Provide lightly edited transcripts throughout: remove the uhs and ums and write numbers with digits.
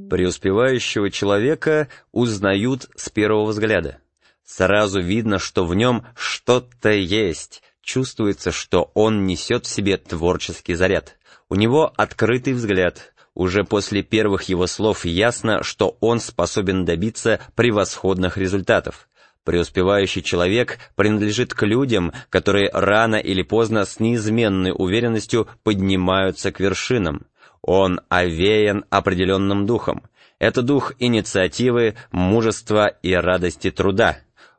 Преуспевающего человека узнают с первого взгляда. Сразу видно, что в нем что-то есть, чувствуется, что он несет в себе творческий заряд. У него открытый взгляд. Уже после первых его слов ясно, что он способен добиться превосходных результатов. Преуспевающий человек принадлежит к людям, которые рано или поздно с неизменной уверенностью поднимаются к вершинам. Он овеян определенным духом. Это дух инициативы, мужества и радости труда.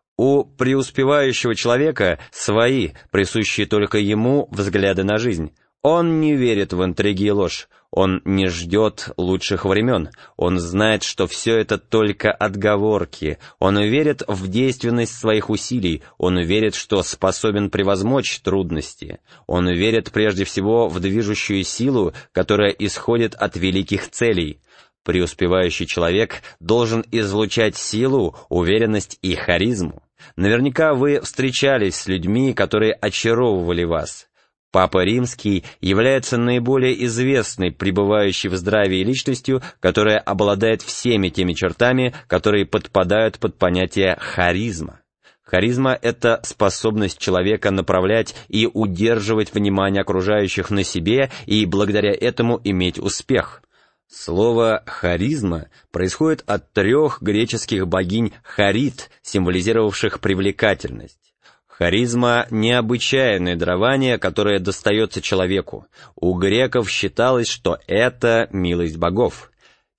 У преуспевающего человека свои, присущие только ему, взгляды на жизнь. Он не верит в интриги и ложь. Он не ждет лучших времен. Он знает, что все это только отговорки. Он верит в действенность своих усилий. Он верит, что способен превозмочь трудности. Он верит прежде всего в движущую силу, которая исходит от великих целей. Преуспевающий человек должен излучать силу, уверенность и харизму. Наверняка вы встречались с людьми, которые очаровывали вас. Папа Римский является наиболее известной пребывающей в здравии личностью, которая обладает всеми теми чертами, которые подпадают под понятие харизма. Харизма — это способность человека направлять и удерживать внимание окружающих на себе и благодаря этому иметь успех. Слово «харизма» происходит от 3 греческих богинь Харит, символизировавших привлекательность. Харизма — необычайное дарование, которое достается человеку. У греков считалось, что это милость богов.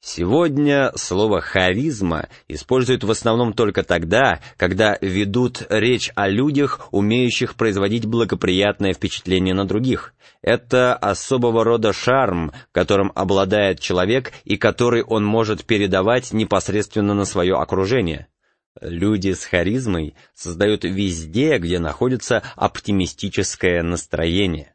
Сегодня слово «харизма» используют в основном только тогда, когда ведут речь о людях, умеющих производить благоприятное впечатление на других. Это особого рода шарм, которым обладает человек и который он может передавать непосредственно на свое окружение. Люди с харизмой создают везде, где находится оптимистическое настроение.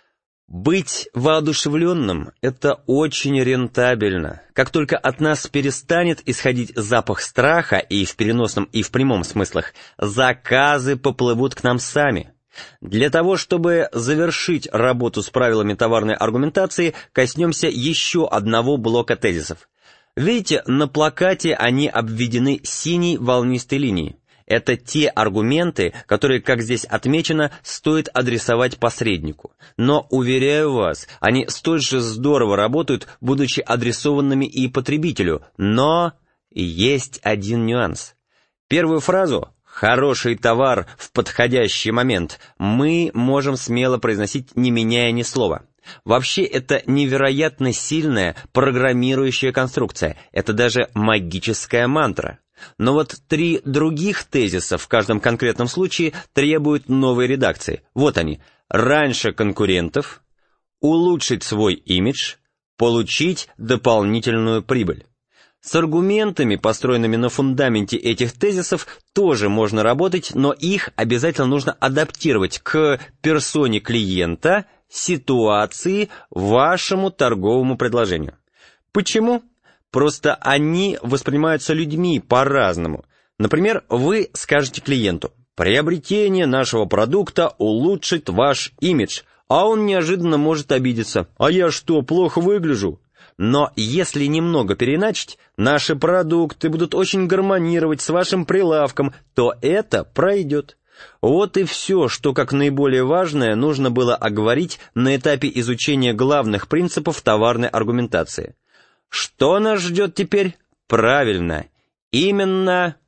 Быть воодушевленным — это очень рентабельно. Как только от нас перестанет исходить запах страха и в переносном, и в прямом смыслах, заказы поплывут к нам сами. Для того, чтобы завершить работу с правилами товарной аргументации, коснемся еще одного блока тезисов. Видите, на плакате они обведены синей волнистой линией. Это те аргументы, которые, как здесь отмечено, стоит адресовать посреднику. Но, уверяю вас, они столь же здорово работают, будучи адресованными и потребителю. Но есть один нюанс. Первую фразу «хороший товар в подходящий момент» мы можем смело произносить, не меняя ни слова. Вообще, это невероятно сильная программирующая конструкция. Это даже магическая мантра. Но вот 3 других тезиса в каждом конкретном случае требуют новой редакции. Вот они. Раньше конкурентов, улучшить свой имидж, получить дополнительную прибыль. С аргументами, построенными на фундаменте этих тезисов, тоже можно работать, но их обязательно нужно адаптировать к персоне клиента, ситуации, вашему торговому предложению. Почему? Просто они воспринимаются людьми по-разному. Например, вы скажете клиенту: «Приобретение нашего продукта улучшит ваш имидж», а он неожиданно может обидеться: «А я что, плохо выгляжу?» Но если немного переиначить, наши продукты будут очень гармонировать с вашим прилавком, то это пройдет. Вот и все, что как наиболее важное нужно было оговорить на этапе изучения главных принципов товарной аргументации. Что нас ждет теперь? Правильно, именно